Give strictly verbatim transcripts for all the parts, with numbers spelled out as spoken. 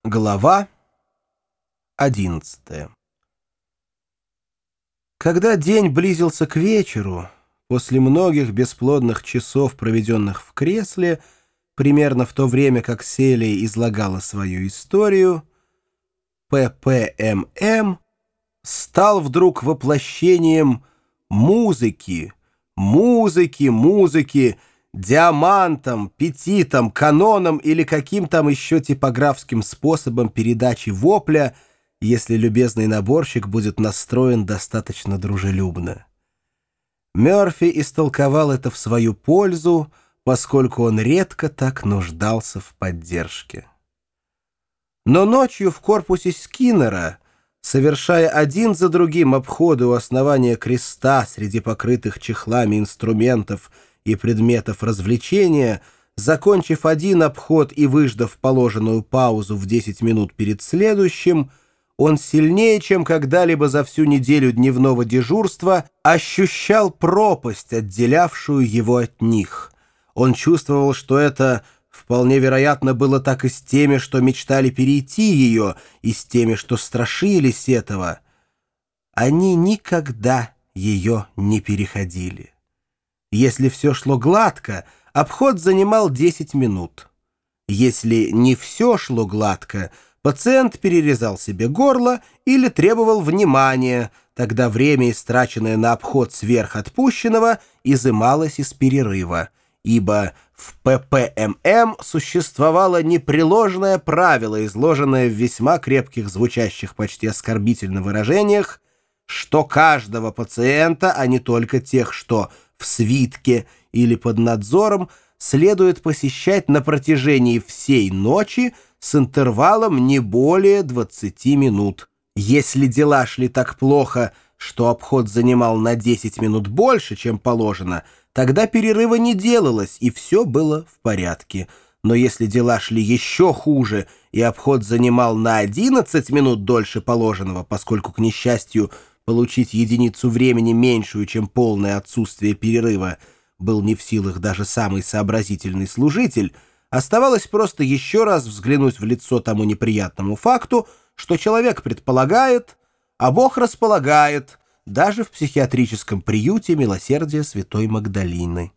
Глава одиннадцатая. Когда день близился к вечеру, после многих бесплодных часов, проведенных в кресле, примерно в то время, как Селия излагала свою историю, П П М М стал вдруг воплощением музыки, музыки, музыки, диамантом, петитом, каноном или каким там еще типографским способом передачи вопля, если любезный наборщик будет настроен достаточно дружелюбно. Мёрфи истолковал это в свою пользу, поскольку он редко так нуждался в поддержке. Но ночью в корпусе Скиннера, совершая один за другим обходы у основания креста среди покрытых чехлами инструментов и предметов развлечения, закончив один обход и выждав положенную паузу в десять минут перед следующим, он сильнее, чем когда-либо за всю неделю дневного дежурства, ощущал пропасть, отделявшую его от них. Он чувствовал, что это вполне вероятно было так и с теми, что мечтали перейти ее, и с теми, что страшились этого. Они никогда ее не переходили. Если все шло гладко, обход занимал десять минут. Если не все шло гладко, пациент перерезал себе горло или требовал внимания, тогда время, истраченное на обход сверх отпущенного, изымалось из перерыва, ибо в П П М М существовало непреложное правило, изложенное в весьма крепких, звучащих почти оскорбительно выражениях, что каждого пациента, а не только тех, что в свитке или под надзором, следует посещать на протяжении всей ночи с интервалом не более двадцати минут. Если дела шли так плохо, что обход занимал на десять минут больше, чем положено, тогда перерыва не делалось, и все было в порядке. Но если дела шли еще хуже, и обход занимал на одиннадцать минут дольше положенного, поскольку, к несчастью, получить единицу времени меньшую, чем полное отсутствие перерыва, был не в силах даже самый сообразительный служитель, оставалось просто еще раз взглянуть в лицо тому неприятному факту, что человек предполагает, а Бог располагает, даже в психиатрическом приюте милосердия Святой Магдалины.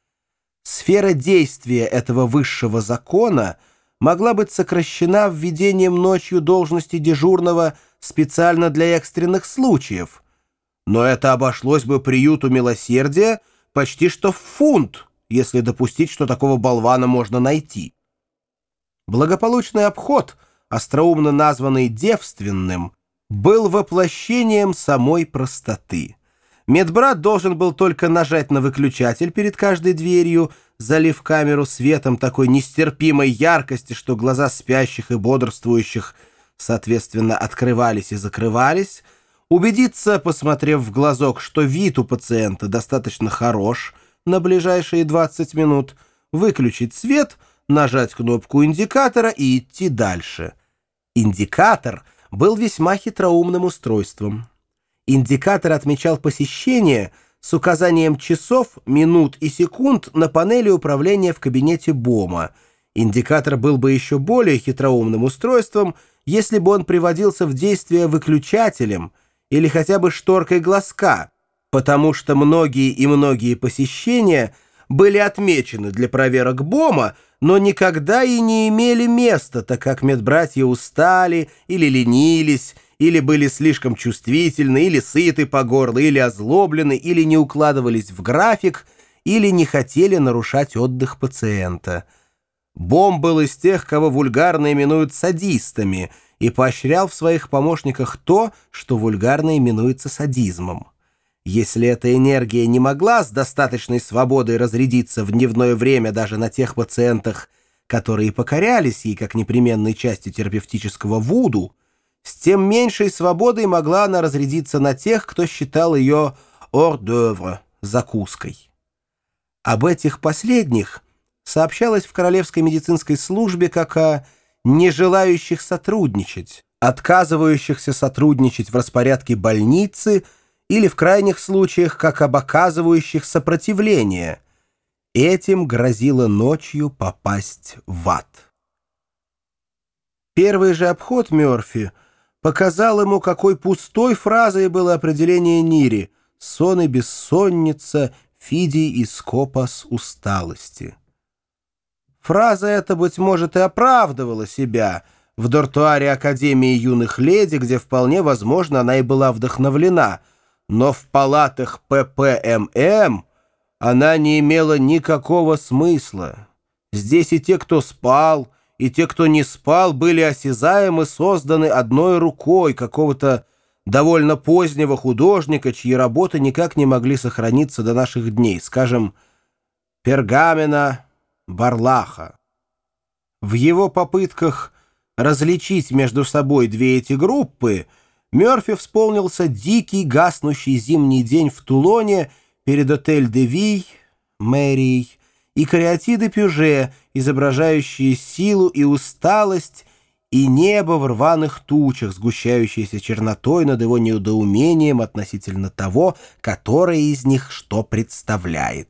Сфера действия этого высшего закона могла быть сокращена введением ночью должности дежурного специально для экстренных случаев, но это обошлось бы приюту милосердия почти что в фунт, если допустить, что такого болвана можно найти. Благополучный обход, остроумно названный девственным, был воплощением самой простоты. Медбрат должен был только нажать на выключатель перед каждой дверью, залив камеру светом такой нестерпимой яркости, что глаза спящих и бодрствующих соответственно открывались и закрывались, убедиться, посмотрев в глазок, что вид у пациента достаточно хорош на ближайшие двадцать минут, выключить свет, нажать кнопку индикатора и идти дальше. Индикатор был весьма хитроумным устройством. Индикатор отмечал посещение с указанием часов, минут и секунд на панели управления в кабинете Бома. Индикатор был бы еще более хитроумным устройством, если бы он приводился в действие выключателем или хотя бы шторкой глазка, потому что многие и многие посещения были отмечены для проверок Бома, но никогда и не имели места, так как медбратья устали или ленились, или были слишком чувствительны, или сыты по горло, или озлоблены, или не укладывались в график, или не хотели нарушать отдых пациента. Бом был из тех, кого вульгарно именуют садистами, и поощрял в своих помощниках то, что вульгарно именуется садизмом. Если эта энергия не могла с достаточной свободой разрядиться в дневное время даже на тех пациентах, которые покорялись ей как непременной частью терапевтического вуду, с тем меньшей свободой могла она разрядиться на тех, кто считал ее hors d'oeuvre, закуской. Об этих последних сообщалось в Королевской медицинской службе как о не желающих сотрудничать, отказывающихся сотрудничать в распорядке больницы или в крайних случаях как об оказывающих сопротивление. Этим грозило ночью попасть в ад. Первый же обход Мёрфи показал ему, какой пустой фразой было определение Нири: «Сон и бессонница, фидий и скопос усталости». Фраза эта, быть может, и оправдывала себя в дортуаре Академии юных леди, где вполне возможно она и была вдохновлена, но в палатах П П М М она не имела никакого смысла. Здесь и те, кто спал, и те, кто не спал, были осязаемы, созданы одной рукой какого-то довольно позднего художника, чьи работы никак не могли сохраниться до наших дней, скажем, Пергамена Барлаха. В его попытках различить между собой две эти группы Мёрфи вспомнился дикий гаснущий зимний день в Тулоне перед Отель-де-Виль, мэрией, и кариатиды Пюже, изображающие силу и усталость, и небо в рваных тучах, сгущающееся чернотой над его недоумением относительно того, которое из них что представляет.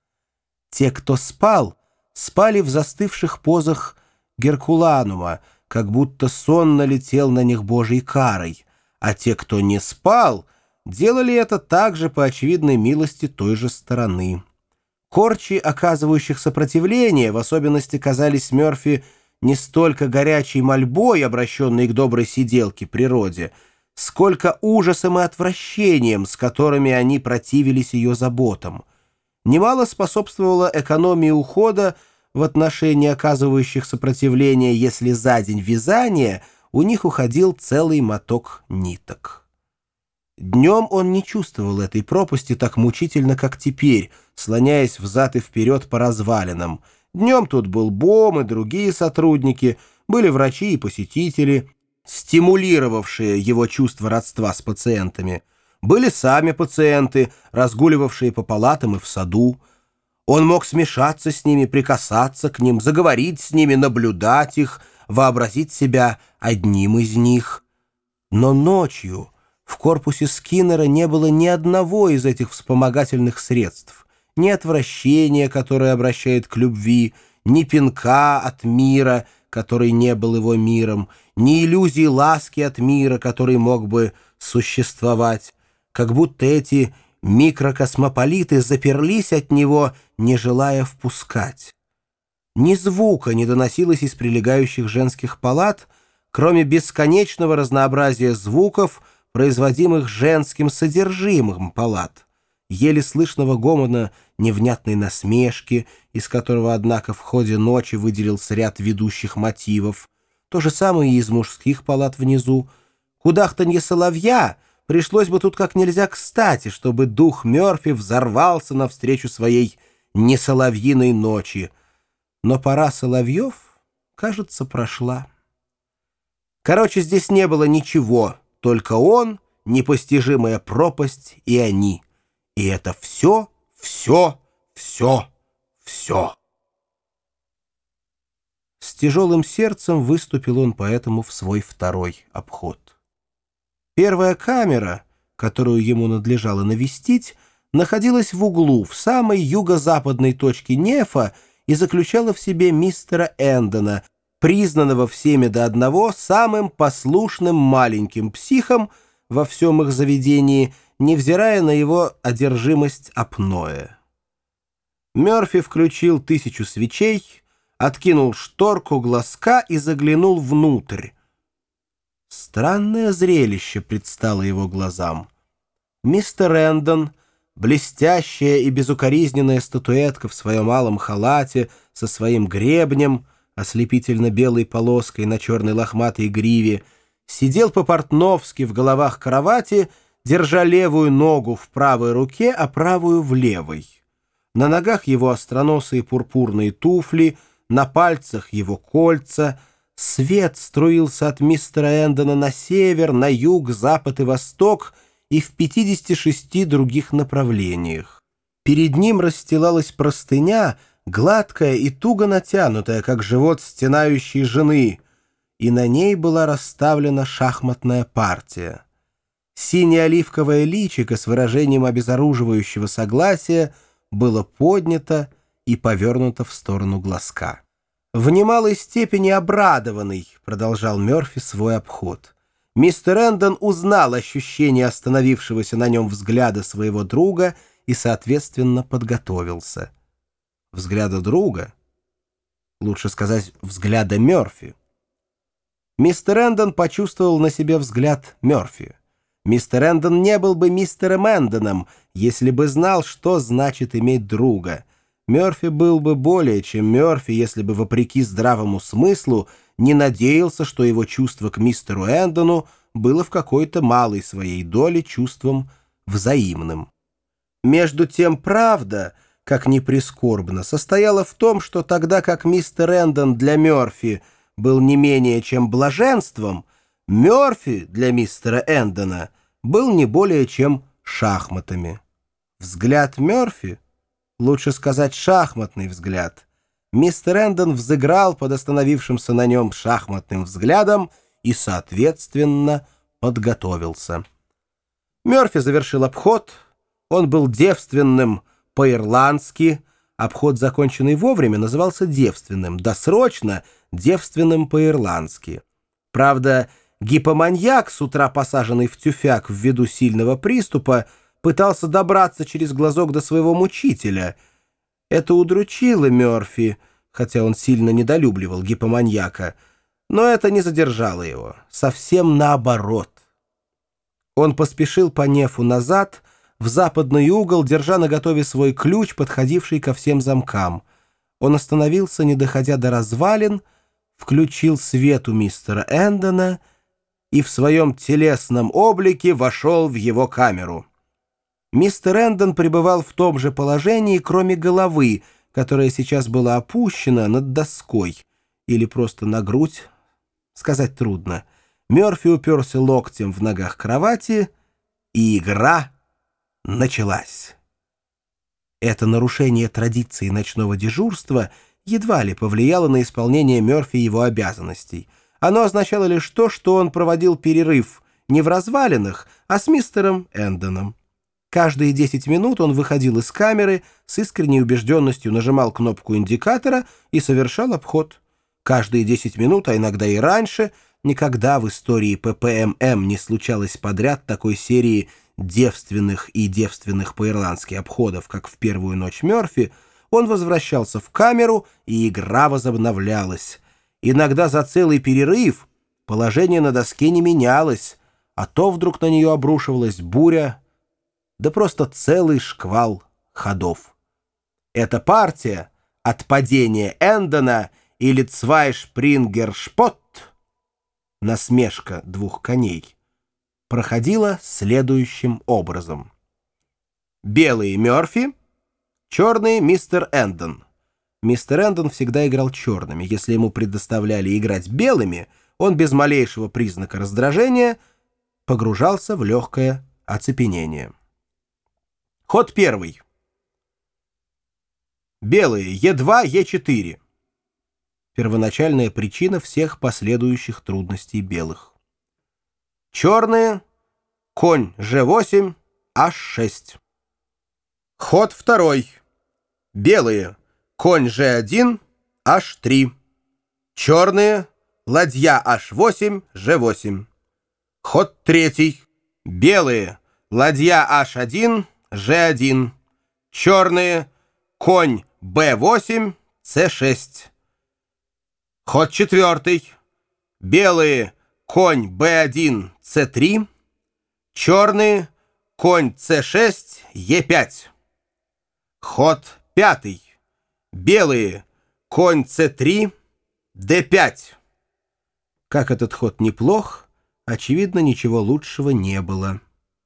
Те, кто спал, спали в застывших позах Геркуланума, как будто сон налетел на них Божьей карой, а те, кто не спал, делали это также по очевидной милости той же стороны. Корчи, оказывающих сопротивление, в особенности казались Мёрфи не столько горячей мольбой, обращенной к доброй сиделке природе, сколько ужасом и отвращением, с которыми они противились ее заботам. Немало способствовало экономии ухода в отношении оказывающих сопротивление, если за день вязания у них уходил целый моток ниток. Днем он не чувствовал этой пропасти так мучительно, как теперь, слоняясь взад и вперед по развалинам. Днем тут был Бом и другие сотрудники, были врачи и посетители, стимулировавшие его чувство родства с пациентами. Были сами пациенты, разгуливавшие по палатам и в саду. Он мог смешаться с ними, прикасаться к ним, заговорить с ними, наблюдать их, вообразить себя одним из них. Но ночью в корпусе Скиннера не было ни одного из этих вспомогательных средств, ни отвращения, которое обращает к любви, ни пинка от мира, который не был его миром, ни иллюзии ласки от мира, который мог бы существовать, как будто эти микрокосмополиты заперлись от него, не желая впускать. Ни звука не доносилось из прилегающих женских палат, кроме бесконечного разнообразия звуков, производимых женским содержимым палат, еле слышного гомона невнятной насмешки, из которого, однако, в ходе ночи выделился ряд ведущих мотивов, то же самое и из мужских палат внизу. Кудахтанье соловья пришлось бы тут как нельзя кстати, чтобы дух Мёрфи взорвался навстречу своей несоловьиной ночи. Но пора соловьев, кажется, прошла. Короче, здесь не было ничего, только он, непостижимая пропасть и они. И это все, все, все, все. С тяжелым сердцем выступил он поэтому в свой второй обход. Первая камера, которую ему надлежало навестить, находилась в углу, в самой юго-западной точке Нефа и заключала в себе мистера Эндона, признанного всеми до одного самым послушным маленьким психом во всем их заведении, невзирая на его одержимость апноэ. Мёрфи включил тысячу свечей, откинул шторку глазка и заглянул внутрь. Странное зрелище предстало его глазам. Мистер Эндон, блестящая и безукоризненная статуэтка в своем малом халате со своим гребнем, ослепительно-белой полоской на черной лохматой гриве, сидел по-портновски в головах кровати, держа левую ногу в правой руке, а правую в левой. На ногах его остроносые пурпурные туфли, на пальцах его кольца. Свет струился от мистера Эндона на север, на юг, запад и восток и в пятидесяти шести других направлениях. Перед ним расстилалась простыня, гладкая и туго натянутая, как живот стенающей жены, и на ней была расставлена шахматная партия. Сине-оливковое личико с выражением обезоруживающего согласия было поднято и повернуто в сторону глазка. В немалой степени обрадованный, продолжал Мёрфи свой обход. Мистер Эндон узнал ощущение остановившегося на нем взгляда своего друга и, соответственно, подготовился. Взгляда друга? Лучше сказать, взгляда Мёрфи. Мистер Эндон почувствовал на себе взгляд Мёрфи. Мистер Эндон не был бы мистером Эндоном, если бы знал, что значит иметь друга. Мёрфи был бы более чем Мёрфи, если бы, вопреки здравому смыслу, не надеялся, что его чувство к мистеру Эндону было в какой-то малой своей доле чувством взаимным. Между тем правда, как ни прискорбно, состояла в том, что тогда как мистер Эндон для Мёрфи был не менее чем блаженством, Мёрфи для мистера Эндона был не более чем шахматами. Взгляд Мёрфи, лучше сказать шахматный взгляд, мистер Эндон взыграл под остановившимся на нем шахматным взглядом и, соответственно, подготовился. Мёрфи завершил обход, он был девственным по-ирландски, обход, законченный вовремя, назывался девственным, досрочно девственным по-ирландски. Правда, гипоманьяк, с утра посаженный в тюфяк ввиду сильного приступа, пытался добраться через глазок до своего мучителя. Это удручило Мёрфи, хотя он сильно недолюбливал гипоманьяка, но это не задержало его, совсем наоборот. Он поспешил по нефу назад, в западный угол, держа наготове свой ключ, подходивший ко всем замкам. Он остановился, не доходя до развалин, включил свет у мистера Эндона и в своем телесном облике вошел в его камеру. Мистер Эндон пребывал в том же положении, кроме головы, которая сейчас была опущена над доской, или просто на грудь, сказать трудно. Мёрфи уперся локтем в ногах кровати, и игра началась. Это нарушение традиции ночного дежурства едва ли повлияло на исполнение Мёрфи его обязанностей. Оно означало лишь то, что он проводил перерыв не в развалинах, а с мистером Эндоном. Каждые десять минут он выходил из камеры, с искренней убежденностью нажимал кнопку индикатора и совершал обход. Каждые десять минут, а иногда и раньше, никогда в истории Пэ Пэ Эм Эм не случалось подряд такой серии девственных и девственных по-ирландски обходов, как в первую ночь Мёрфи, он возвращался в камеру, и игра возобновлялась. Иногда за целый перерыв положение на доске не менялось, а то вдруг на нее обрушивалась буря, да просто целый шквал ходов. Эта партия от падения Эндона или Цвайшпрингершпот, насмешка двух коней, проходила следующим образом. Белые Мёрфи, черные мистер Эндон. Мистер Эндон всегда играл черными. Если ему предоставляли играть белыми, он без малейшего признака раздражения погружался в легкое оцепенение. Ход первый. Белые Е два, Е четыре. Первоначальная причина всех последующих трудностей белых. Черные, конь Ж восемь, Аш шесть. Ход второй. Белые, конь Ж один, Аш три. Черные, ладья Аш восемь, Ж восемь. Ход третий. Белые, ладья Аш один, Ж один. Черные, конь Б восемь, С шесть. Ход четвертый. Белые, конь Б один, С три. Черные, конь С шесть, Е пять. Ход пятый. Белые, конь С три, Д пять. Как этот ход неплох, очевидно, ничего лучшего не было.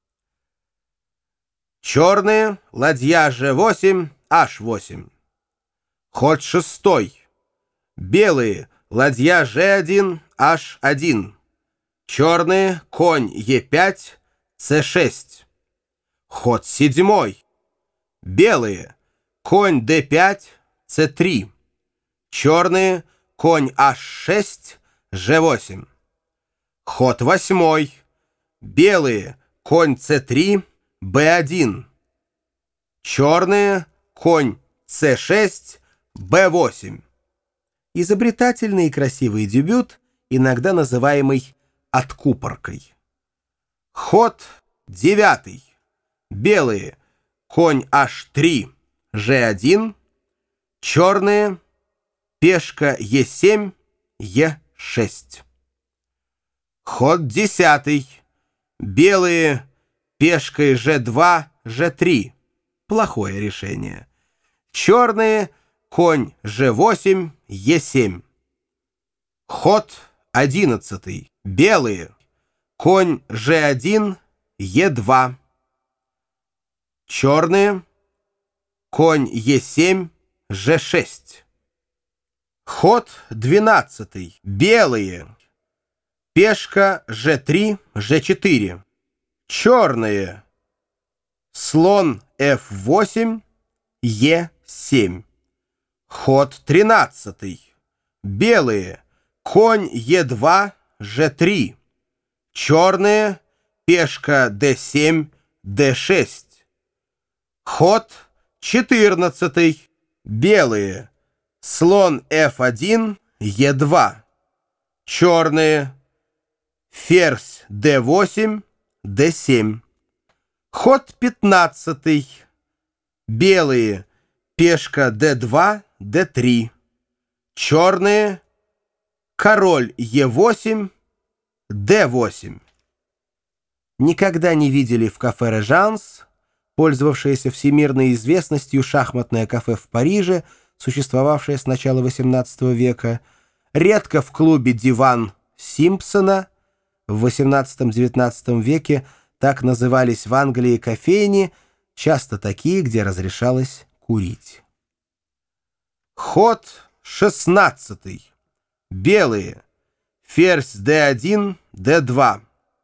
Черные, ладья Ж восемь, Аш восемь. Ход шестой. Белые, ладья Ж один, Аш один. Черные, конь Е пять, С шесть. Ход седьмой. Белые, конь Д пять, С три. Черные, конь Аш шесть, Ж восемь. Ход восьмой. Белые, конь С три, Б один. Черные, конь С шесть, Б восемь. Изобретательный и красивый дебют, иногда называемый откупоркой. Ход девятый. Белые. Конь аш три, же один. Черные. Пешка е семь, е шесть. Ход десятый. Белые. Пешкой же два, же три. Плохое решение. Черные. Конь же восемь, е семь. Ход одиннадцатый. Белые. Конь же один, е два. Черные. Конь е семь, же шесть. Ход двенадцатый. Белые. Пешка же три, же четыре. Черные. Слон эф восемь, е семь. Ход тринадцатый. Белые. Конь е два, же три. Черные. Пешка дэ семь, дэ шесть. Ход четырнадцатый. Белые. Слон эф один, е два. Черные. Ферзь дэ восемь, дэ семь. Ход пятнадцатый. Белые. Пешка дэ два, дэ три. Черные. Король е восемь, дэ восемь. Никогда не видели в кафе «Режанс», пользовавшееся всемирной известностью шахматное кафе в Париже, существовавшее с начала восемнадцатого века, редко в клубе «Диван» Симпсона. В восемнадцатом-девятнадцатом веке так назывались в Англии кофейни, часто такие, где разрешалось курить. Ход шестнадцатый. Белые. Ферзь дэ один, дэ два.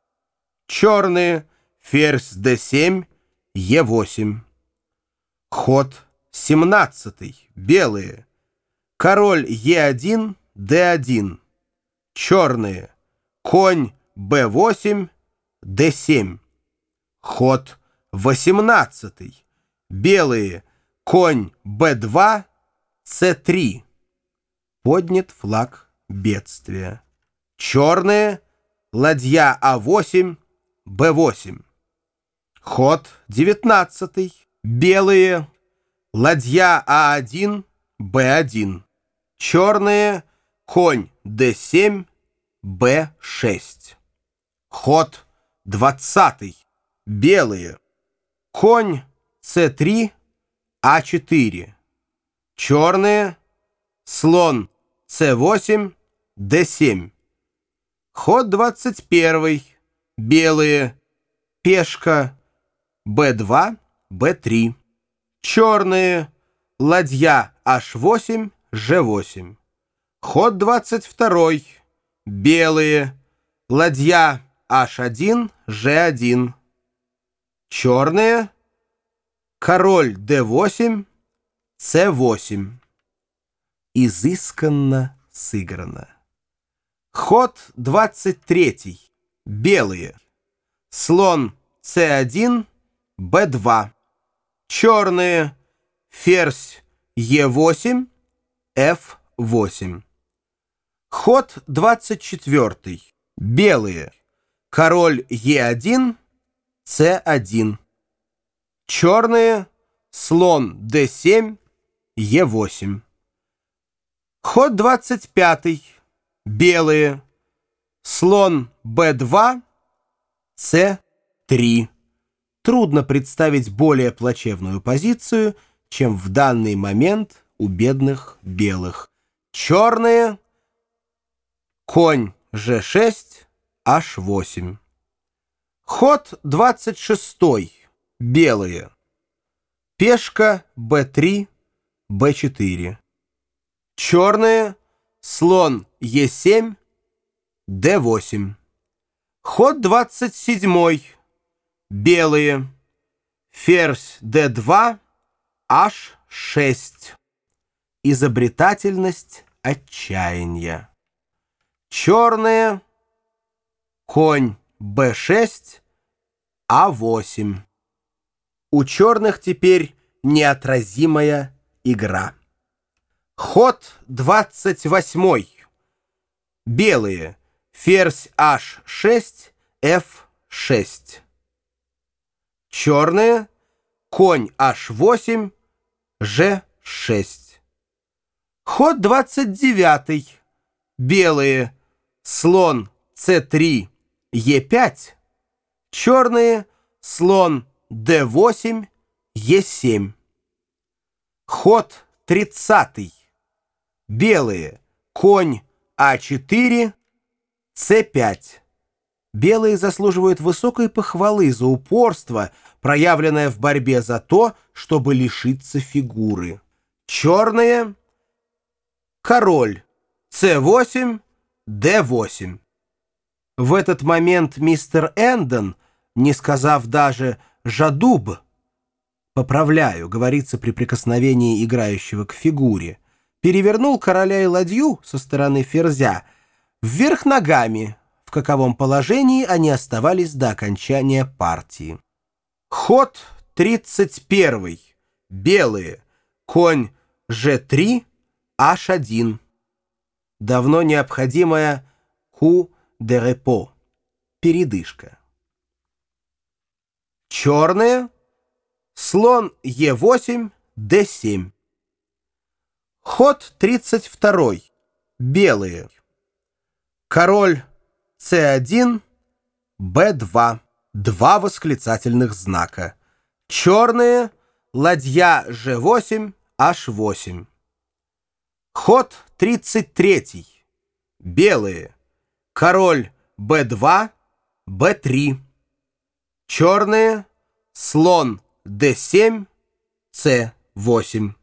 Черные. Ферзь дэ семь, е восемь. Ход семнадцатый. Белые. Король е один, дэ один. Черные. Конь бэ восемь, дэ семь. Ход восемнадцатый. Белые. Конь бэ два, цэ три. Поднят флаг бедствия. Черные. Ладья а восемь, бэ восемь. Ход девятнадцатый. Белые. Ладья а один, бэ один. Черные. Конь дэ семь, бэ шесть. Ход двадцатый. Белые. Конь цэ три, а четыре. Черные. Слон цэ восемь, дэ семь. Ход двадцать первый. Белые. Пешка бэ два, бэ три. Черные. Ладья аш восемь, же восемь. Ход двадцать второй. Белые. Ладья аш один, же один. Черные. Король дэ восемь, цэ восемь. Изысканно сыграно. Ход двадцать третий. Белые. Слон цэ один, бэ два. Черные. Ферзь е восемь, эф восемь. Ход двадцать четвертый. Белые. Король е один, цэ один. Черные. Слон дэ семь, е восемь. Ход двадцать пятый. Белые. Слон бэ два, цэ три. Трудно представить более плачевную позицию, чем в данный момент у бедных белых. Черные. Конь же шесть, аш восемь. Ход двадцать шестой. Белые. Пешка бэ три, бэ четыре. Черные. Слон е семь, дэ восемь. Ход двадцать седьмой. Белые. Ферзь дэ два, аш шесть. Изобретательность отчаяния. Черные. Конь бэ шесть, а восемь. У черных теперь неотразимая игра. Ход двадцать восьмой. Белые. Ферзь аш шесть, эф шесть. Черные. Конь аш восемь, же шесть. Ход двадцать девятый. Белые. Слон це три, е пять. Черные. Слон дэ восемь, е семь. Ход тридцатый. Белые. Конь а четыре, це пять. Белые заслуживают высокой похвалы за упорство, проявленное в борьбе за то, чтобы лишиться фигуры. Черные. Король це восемь, дэ восемь. В этот момент мистер Эндон, не сказав даже «жадуб», поправляю, говорится при прикосновении играющего к фигуре, перевернул короля и ладью со стороны ферзя вверх ногами, в каковом положении они оставались до окончания партии. Ход тридцать первый. Белые. Конь же три, аш один. Давно необходимая ку де репо. Передышка. Черные. Слон е восемь, дэ семь. Ход тридцать второй. Белые. Король це один, бэ два. Два восклицательных знака. Черные. Ладья же восемь, аш восемь. Ход тридцать третий. Белые. Король бэ два, бэ три. Черные. Слон дэ семь, це восемь.